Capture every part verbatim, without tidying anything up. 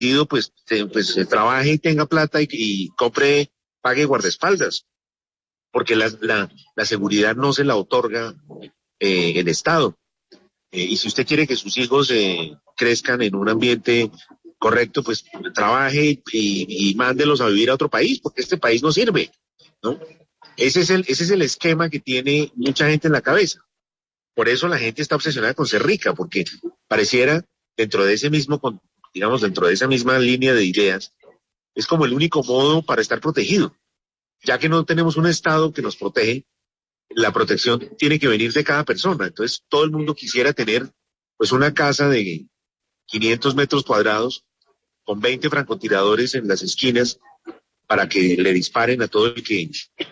pues, se, pues se trabaje y tenga plata y, y compre, pague guardaespaldas, porque la, la, la seguridad no se la otorga eh, el Estado. Eh, y si usted quiere que sus hijos eh, crezcan en un ambiente correcto, pues trabaje y, y mándelos a vivir a otro país, porque este país no sirve, ¿no? Ese es el, ese es el esquema que tiene mucha gente en la cabeza. Por eso la gente está obsesionada con ser rica, porque pareciera dentro de ese mismo, digamos, dentro de esa misma línea de ideas, es como el único modo para estar protegido. Ya que no tenemos un Estado que nos protege, la protección tiene que venir de cada persona. Entonces, todo el mundo quisiera tener, pues, una casa de quinientos metros cuadrados con veinte francotiradores en las esquinas para que le disparen a todo el que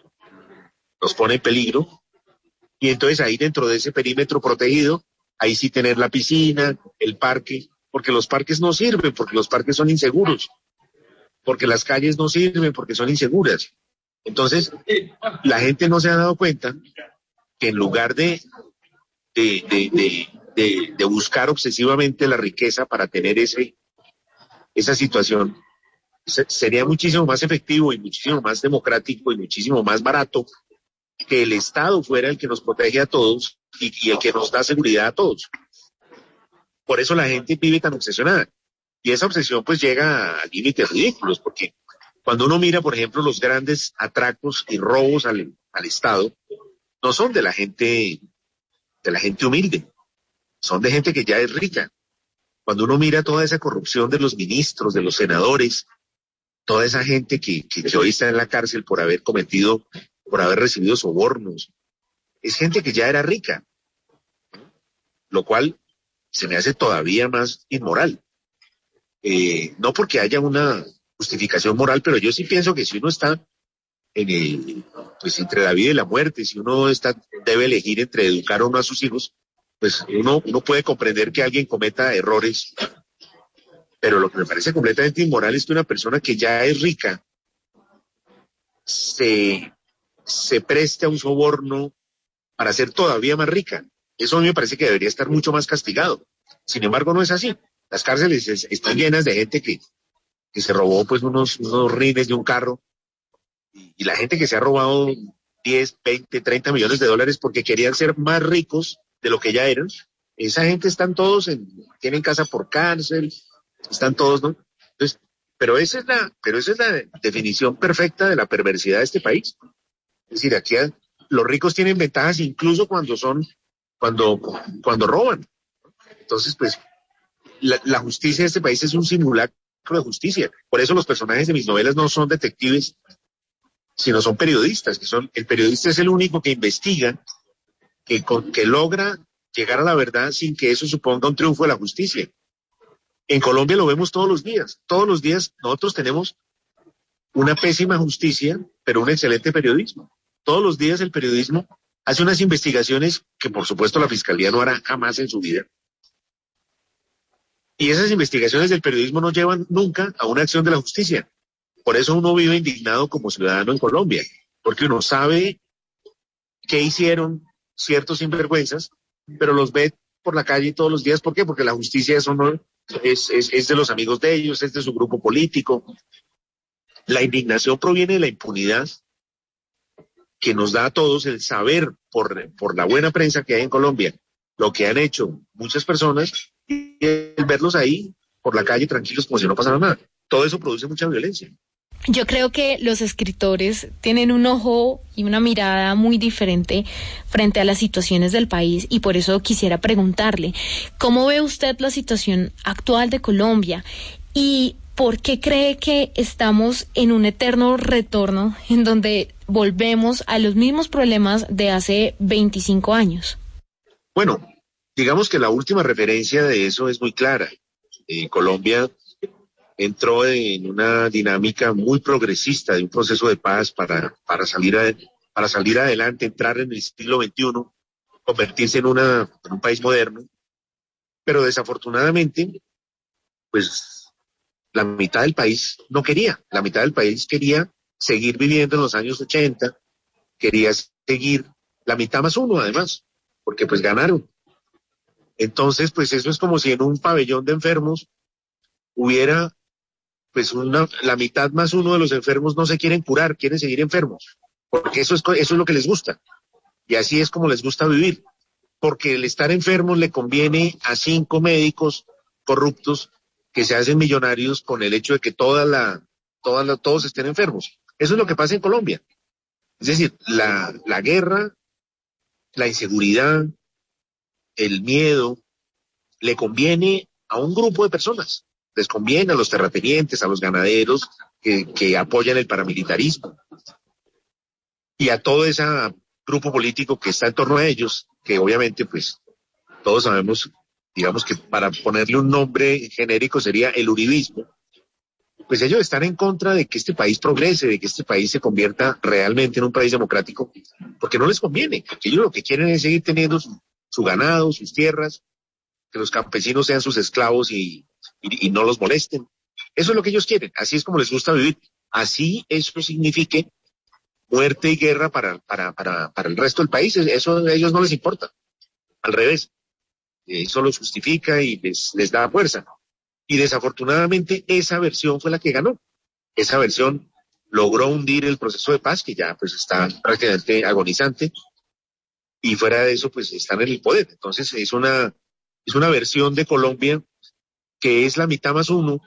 nos pone en peligro. Y entonces ahí dentro de ese perímetro protegido, ahí sí tener la piscina, el parque, porque los parques no sirven, porque los parques son inseguros, porque las calles no sirven, porque son inseguras. Entonces, la gente no se ha dado cuenta que en lugar de, de, de, de, de, de buscar obsesivamente la riqueza para tener ese, esa situación, sería muchísimo más efectivo y muchísimo más democrático y muchísimo más barato que el Estado fuera el que nos protege a todos y, y el que nos da seguridad a todos. Por eso la gente vive tan obsesionada. Y esa obsesión pues llega a límites ridículos, porque cuando uno mira, por ejemplo, los grandes atracos y robos al, al Estado, no son de la gente, de la gente humilde, son de gente que ya es rica. Cuando uno mira toda esa corrupción de los ministros, de los senadores, toda esa gente que, que, que hoy está en la cárcel por haber cometido, por haber recibido sobornos, es gente que ya era rica, lo cual se me hace todavía más inmoral. Eh, no porque haya una justificación moral, pero yo sí pienso que si uno está en el, pues entre la vida y la muerte, si uno está, debe elegir entre educar o no a sus hijos, pues uno, uno puede comprender que alguien cometa errores, pero lo que me parece completamente inmoral es que una persona que ya es rica se, se preste a un soborno para ser todavía más rica. Eso a mí me parece que debería estar mucho más castigado. Sin embargo, no es así. Las cárceles es, están llenas de gente que, que se robó pues unos, unos rines de un carro, y, y la gente que se ha robado diez, veinte, treinta millones de dólares porque querían ser más ricos de lo que ya eran. Esa gente están todos en, tienen casa por cárcel, están todos, ¿no? Entonces, pero esa es la, pero esa es la definición perfecta de la perversidad de este país. Es decir, aquí los ricos tienen ventajas incluso cuando son, cuando, cuando roban. Entonces, pues, la, la justicia de este país es un simulacro de justicia. Por eso los personajes de mis novelas no son detectives, sino son periodistas, que son, el periodista es el único que investiga, que, que logra llegar a la verdad sin que eso suponga un triunfo de la justicia. En Colombia lo vemos todos los días. Todos los días nosotros tenemos una pésima justicia, pero un excelente periodismo. Todos los días el periodismo hace unas investigaciones que por supuesto la Fiscalía no hará jamás en su vida. Y esas investigaciones del periodismo no llevan nunca a una acción de la justicia. Por eso uno vive indignado como ciudadano en Colombia, porque uno sabe qué hicieron ciertos sinvergüenzas, pero los ve por la calle todos los días. ¿Por qué? Porque la justicia eso no es, es, es de los amigos de ellos, es de su grupo político. La indignación proviene de la impunidad que nos da a todos el saber por, por la buena prensa que hay en Colombia, lo que han hecho muchas personas, y el verlos ahí por la calle tranquilos como si no pasara nada. Todo eso produce mucha violencia. Yo creo que los escritores tienen un ojo y una mirada muy diferente frente a las situaciones del país, y por eso quisiera preguntarle, ¿cómo ve usted la situación actual de Colombia? ¿Y por qué cree que estamos en un eterno retorno en donde volvemos a los mismos problemas de hace veinticinco años? Bueno, digamos que la última referencia de eso es muy clara. Eh, Colombia entró en una dinámica muy progresista de un proceso de paz para, para, salir, a, para salir adelante, entrar en el siglo veintiuno, convertirse en, una, en un país moderno. Pero desafortunadamente, pues la mitad del país no quería. La mitad del país quería seguir viviendo en los años ochenta, quería seguir, la mitad más uno además, porque pues ganaron. Entonces, pues eso es como si en un pabellón de enfermos hubiera pues una, la mitad más uno de los enfermos no se quieren curar, quieren seguir enfermos, porque eso es, eso es lo que les gusta, y así es como les gusta vivir, porque el estar enfermos le conviene a cinco médicos corruptos que se hacen millonarios con el hecho de que toda la, toda la, todos estén enfermos. Eso es lo que pasa en Colombia. Es decir, la, la guerra, la inseguridad, el miedo, le conviene a un grupo de personas. Les conviene a los terratenientes, a los ganaderos que, que apoyan el paramilitarismo y a todo ese grupo político que está en torno a ellos, que obviamente pues todos sabemos, digamos que para ponerle un nombre genérico sería el uribismo. Pues ellos están en contra de que este país progrese, de que este país se convierta realmente en un país democrático, porque no les conviene, porque ellos lo que quieren es seguir teniendo su, su ganado, sus tierras, que los campesinos sean sus esclavos y, y, y no los molesten. Eso es lo que ellos quieren, así es como les gusta vivir. Así eso signifique muerte y guerra para, para, para, para el resto del país, eso a ellos no les importa. Al revés, eso los justifica y les, les da fuerza. Y desafortunadamente esa versión fue la que ganó. Esa versión logró hundir el proceso de paz, que ya pues está prácticamente agonizante, y fuera de eso pues están en el poder. Entonces es una, es una versión de Colombia que es la mitad más uno.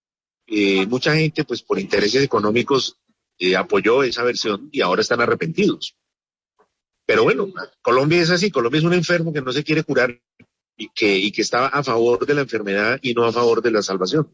Eh, mucha gente pues por intereses económicos eh, apoyó esa versión y ahora están arrepentidos. Pero bueno, Colombia es así, Colombia es un enfermo que no se quiere curar y que, y que está a favor de la enfermedad y no a favor de la salvación.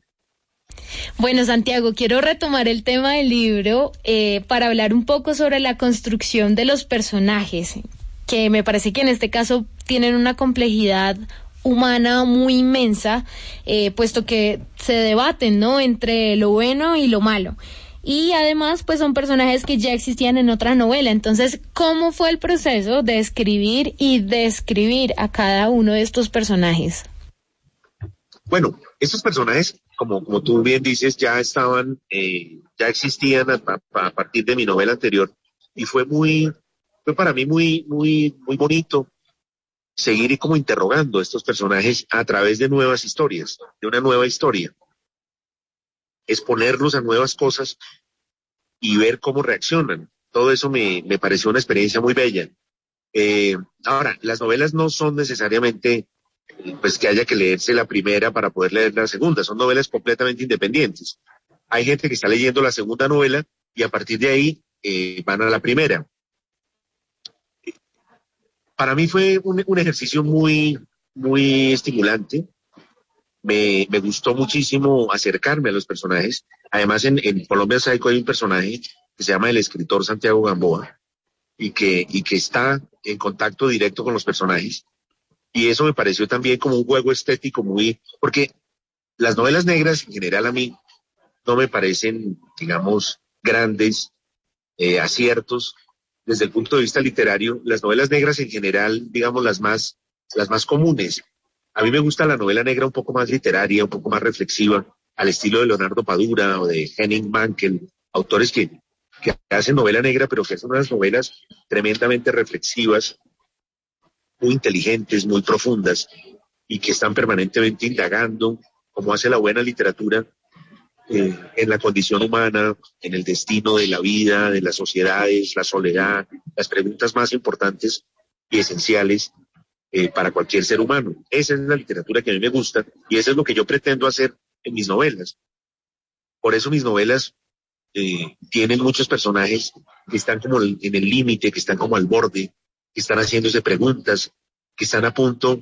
Bueno, Santiago, quiero retomar el tema del libro eh, para hablar un poco sobre la construcción de los personajes, que me parece que en este caso tienen una complejidad humana muy inmensa, eh, puesto que se debaten, ¿no?, entre lo bueno y lo malo. Y además, pues son personajes que ya existían en otra novela. Entonces, ¿cómo fue el proceso de escribir y describir a cada uno de estos personajes? Bueno, estos personajes, como, como tú bien dices, ya estaban, eh, ya existían a, a, a partir de mi novela anterior, y fue muy, fue para mí muy, muy, muy bonito seguir como interrogando a estos personajes a través de nuevas historias, de una nueva historia. Exponerlos a nuevas cosas y ver cómo reaccionan. Todo eso me, me pareció una experiencia muy bella. Eh, ahora, las novelas no son necesariamente pues que haya que leerse la primera para poder leer la segunda, son novelas completamente independientes. Hay gente que está leyendo la segunda novela y a partir de ahí eh, van a la primera. Para mí fue un, un ejercicio muy, muy estimulante. Me, me gustó muchísimo acercarme a los personajes. Además, en, en Colombian Psycho hay un personaje que se llama el escritor Santiago Gamboa y que, y que está en contacto directo con los personajes. Y eso me pareció también como un juego estético muy... Porque las novelas negras en general a mí no me parecen, digamos, grandes eh, aciertos desde el punto de vista literario. Las novelas negras en general, digamos, las más, las más comunes. A mí me gusta la novela negra un poco más literaria, un poco más reflexiva, al estilo de Leonardo Padura o de Henning Mankell, autores que, que hacen novela negra, pero que hacen unas novelas tremendamente reflexivas, muy inteligentes, muy profundas, y que están permanentemente indagando, como hace la buena literatura, eh, en la condición humana, en el destino de la vida, de las sociedades, la soledad, las preguntas más importantes y esenciales Eh, para cualquier ser humano. Esa es la literatura que a mí me gusta y eso es lo que yo pretendo hacer en mis novelas. Por eso mis novelas eh, tienen muchos personajes que están como en el límite, que están como al borde, que están haciéndose preguntas, que están a punto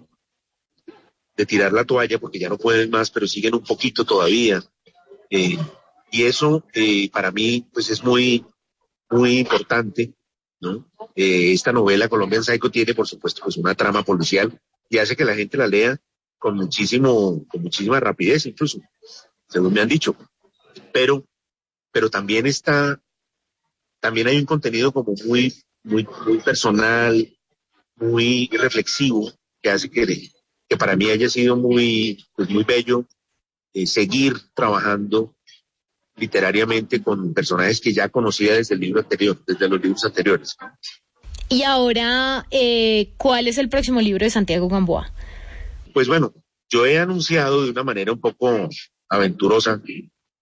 de tirar la toalla porque ya no pueden más, pero siguen un poquito todavía. Eh, y eso eh, para mí pues es muy, muy importante, ¿no? Eh, esta novela Colombian Psycho tiene, por supuesto, pues una trama policial y hace que la gente la lea con muchísimo, con muchísima rapidez, incluso, según me han dicho. Pero, pero también está, también hay un contenido como muy, muy, muy personal, muy reflexivo, que hace que, que para mí haya sido muy, pues muy bello eh, seguir trabajando literariamente con personajes que ya conocía desde el libro anterior, desde los libros anteriores. Y ahora, eh, ¿cuál es el próximo libro de Santiago Gamboa? Pues bueno, yo he anunciado de una manera un poco aventurosa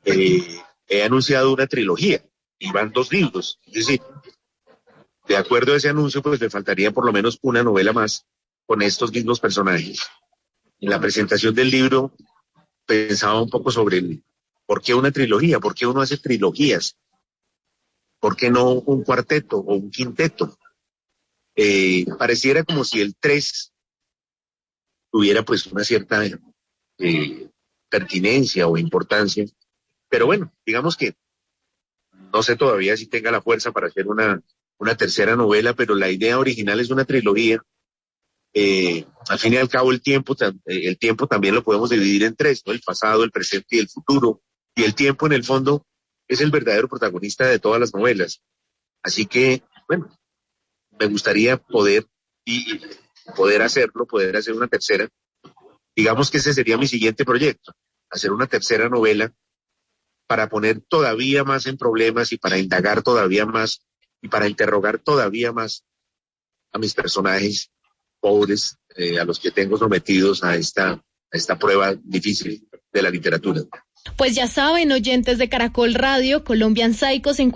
eh, he anunciado una trilogía y van dos libros. Es decir, de acuerdo a ese anuncio, pues me faltaría por lo menos una novela más con estos mismos personajes. En la presentación del libro pensaba un poco sobre el, por qué una trilogía, por qué uno hace trilogías, por qué no un cuarteto o un quinteto. Eh, pareciera como si el tres tuviera pues una cierta eh, pertinencia o importancia, pero bueno, digamos que no sé todavía si tenga la fuerza para hacer una, una tercera novela, pero la idea original es una trilogía. Eh, al fin y al cabo el tiempo, el tiempo también lo podemos dividir en tres, ¿no? El pasado, el presente y el futuro, y el tiempo en el fondo es el verdadero protagonista de todas las novelas. Así que, bueno, me gustaría poder y poder hacerlo, poder hacer una tercera. Digamos que ese sería mi siguiente proyecto, hacer una tercera novela para poner todavía más en problemas y para indagar todavía más y para interrogar todavía más a mis personajes pobres, eh, a los que tengo sometidos a esta, a esta prueba difícil de la literatura. Pues ya saben, oyentes de Caracol Radio, Colombian Psycho se